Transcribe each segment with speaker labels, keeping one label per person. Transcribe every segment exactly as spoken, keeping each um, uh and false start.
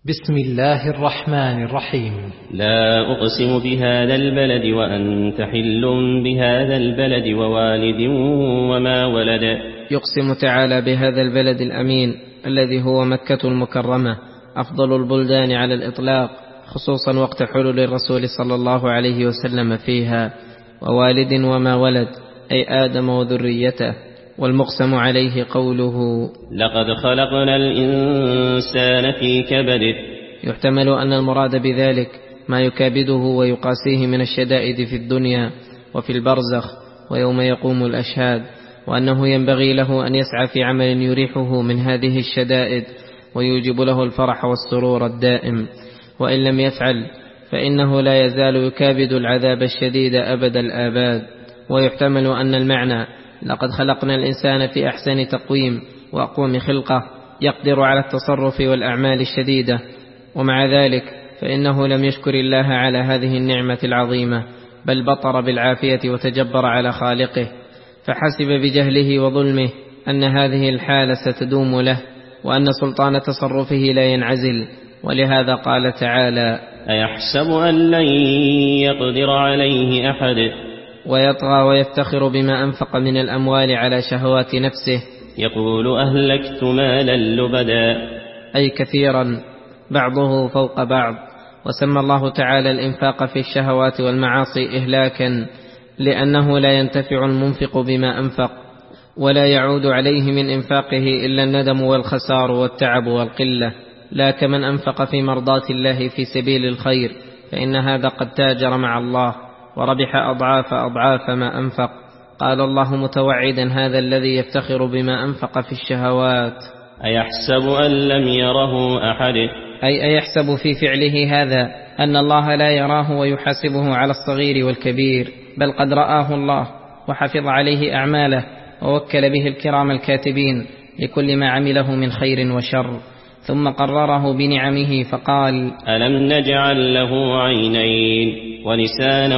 Speaker 1: بسم الله الرحمن الرحيم.
Speaker 2: لا أقسم بهذا البلد وأنت حل بهذا البلد ووالد وما ولد.
Speaker 3: يقسم تعالى بهذا البلد الأمين الذي هو مكة المكرمة، أفضل البلدان على الإطلاق، خصوصا وقت حلول الرسول صلى الله عليه وسلم فيها، ووالد وما ولد أي آدم وذريته. والمقسم عليه قوله
Speaker 2: لقد خلقنا الإنسان في كبد.
Speaker 3: يحتمل أن المراد بذلك ما يكابده ويقاسيه من الشدائد في الدنيا وفي البرزخ ويوم يقوم الأشهاد، وأنه ينبغي له أن يسعى في عمل يريحه من هذه الشدائد ويوجب له الفرح والسرور الدائم، وإن لم يفعل فإنه لا يزال يكابد العذاب الشديد أبد الآباد. ويحتمل أن المعنى لقد خلقنا الإنسان في أحسن تقويم وأقوم خلقة يقدر على التصرف والأعمال الشديدة، ومع ذلك فإنه لم يشكر الله على هذه النعمة العظيمة، بل بطر بالعافية وتجبر على خالقه، فحسب بجهله وظلمه أن هذه الحالة ستدوم له، وأن سلطان تصرفه لا ينعزل. ولهذا قال تعالى
Speaker 2: أيحسب أن لن يقدر عليه أحد.
Speaker 3: ويطغى ويفتخر بما أنفق من الأموال على شهوات نفسه،
Speaker 2: يقول أهلكت مالا لبدا،
Speaker 3: أي كثيرا بعضه فوق بعض. وسمى الله تعالى الإنفاق في الشهوات والمعاصي إهلاكا، لأنه لا ينتفع المنفق بما أنفق، ولا يعود عليه من إنفاقه إلا الندم والخسار والتعب والقلة، لا كمن أنفق في مرضاة الله في سبيل الخير، فإن هذا قد تاجر مع الله وربح أضعاف أضعاف ما أنفق. قال الله متوعدا هذا الذي يفتخر بما أنفق في الشهوات
Speaker 2: أيحسب أن لم يره أحد،
Speaker 3: أي أيحسب في فعله هذا أن الله لا يراه ويحاسبه على الصغير والكبير، بل قد رآه الله وحفظ عليه أعماله ووكل به الكرام الكاتبين لكل ما عمله من خير وشر، ثم قرره بنعمه فقال
Speaker 2: ألم نجعل له عينين ولسانا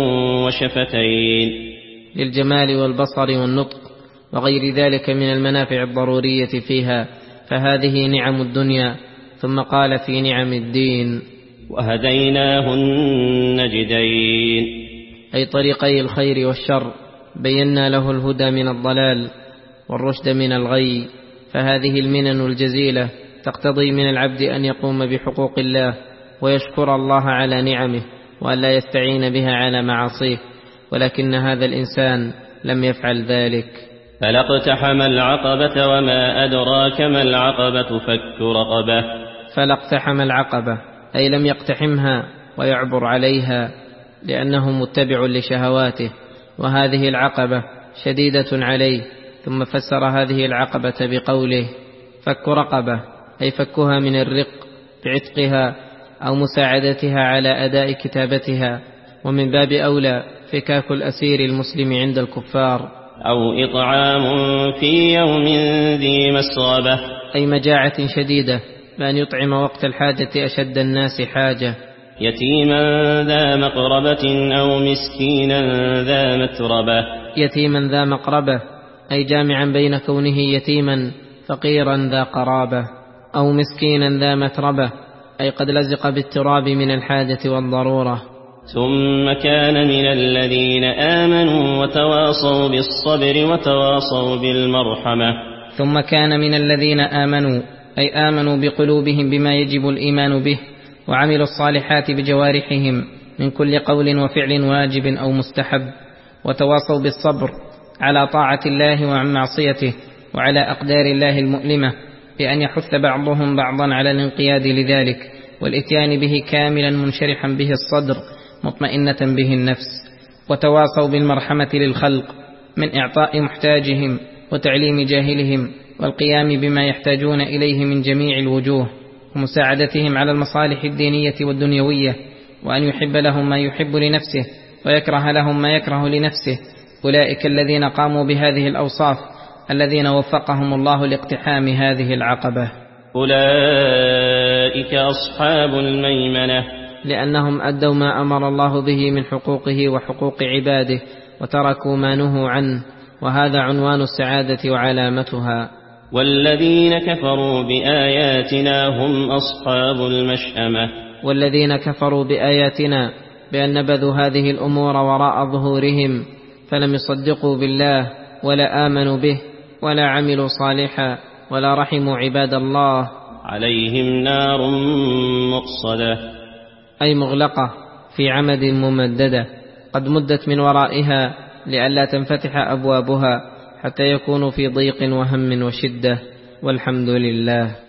Speaker 2: وشفتين،
Speaker 3: للجمال والبصر والنطق وغير ذلك من المنافع الضرورية فيها، فهذه نعم الدنيا. ثم قال في نعم الدين
Speaker 2: وهديناه النجدين،
Speaker 3: أي طريقي الخير والشر، بينا له الهدى من الضلال والرشد من الغي. فهذه المنن الجزيلة تقتضي من العبد أن يقوم بحقوق الله ويشكر الله على نعمه، وأن لا يستعين بها على معاصيه، ولكن هذا الإنسان لم يفعل ذلك.
Speaker 2: فلا اقتحم العقبة وما أدراك ما العقبة فك رقبة.
Speaker 3: فلا اقتحم العقبة أي لم يقتحمها ويعبر عليها، لأنه متبع لشهواته، وهذه العقبة شديدة عليه. ثم فسر هذه العقبة بقوله فك رقبة، أي فكها من الرق بعتقها أو مساعدتها على أداء كتابتها، ومن باب أولى فكاك الأسير المسلم عند الكفار،
Speaker 2: أو إطعام في يوم ذي مسغبة،
Speaker 3: أي مجاعة شديدة، بأن يطعم وقت الحاجة أشد الناس حاجة.
Speaker 2: يتيما ذا مقربة أو مسكينا ذا متربة.
Speaker 3: يتيما ذا مقربة أي جامعا بين كونه يتيما فقيرا ذا قرابة، أو مسكينا ذا متربة أي قد لزق بالتراب من الحاجة والضرورة.
Speaker 2: ثم كان من الذين آمنوا وتواصوا بالصبر وتواصوا بالمرحمة.
Speaker 3: ثم كان من الذين آمنوا أي آمنوا بقلوبهم بما يجب الإيمان به، وعملوا الصالحات بجوارحهم من كل قول وفعل واجب أو مستحب، وتواصوا بالصبر على طاعة الله وعن معصيته وعلى أقدار الله المؤلمة، بأن يحث بعضهم بعضا على الانقياد لذلك والإتيان به كاملا منشرحا به الصدر مطمئنة به النفس. وتواصوا بالمرحمة للخلق من إعطاء محتاجهم وتعليم جاهلهم والقيام بما يحتاجون إليه من جميع الوجوه، ومساعدتهم على المصالح الدينية والدنيوية، وأن يحب لهم ما يحب لنفسه ويكره لهم ما يكره لنفسه. أولئك الذين قاموا بهذه الأوصاف الذين وفقهم الله لاقتحام هذه العقبة.
Speaker 2: أولئك أصحاب الميمنة،
Speaker 3: لأنهم أدوا ما أمر الله به من حقوقه وحقوق عباده، وتركوا ما نهوا عنه، وهذا عنوان السعادة وعلامتها.
Speaker 2: والذين كفروا بآياتنا هم أصحاب المشأمة
Speaker 3: والذين كفروا بآياتنا بأن نبذوا هذه الأمور وراء ظهورهم فلم يصدقوا بالله ولا آمنوا به ولا عملوا صالحا ولا رحموا عباد الله
Speaker 2: عليهم نار مؤصدة
Speaker 3: أي مغلقة في عمد ممددة قد مدت من ورائها لئلا تنفتح أبوابها حتى يكونوا في ضيق وهم وشدة. والحمد لله.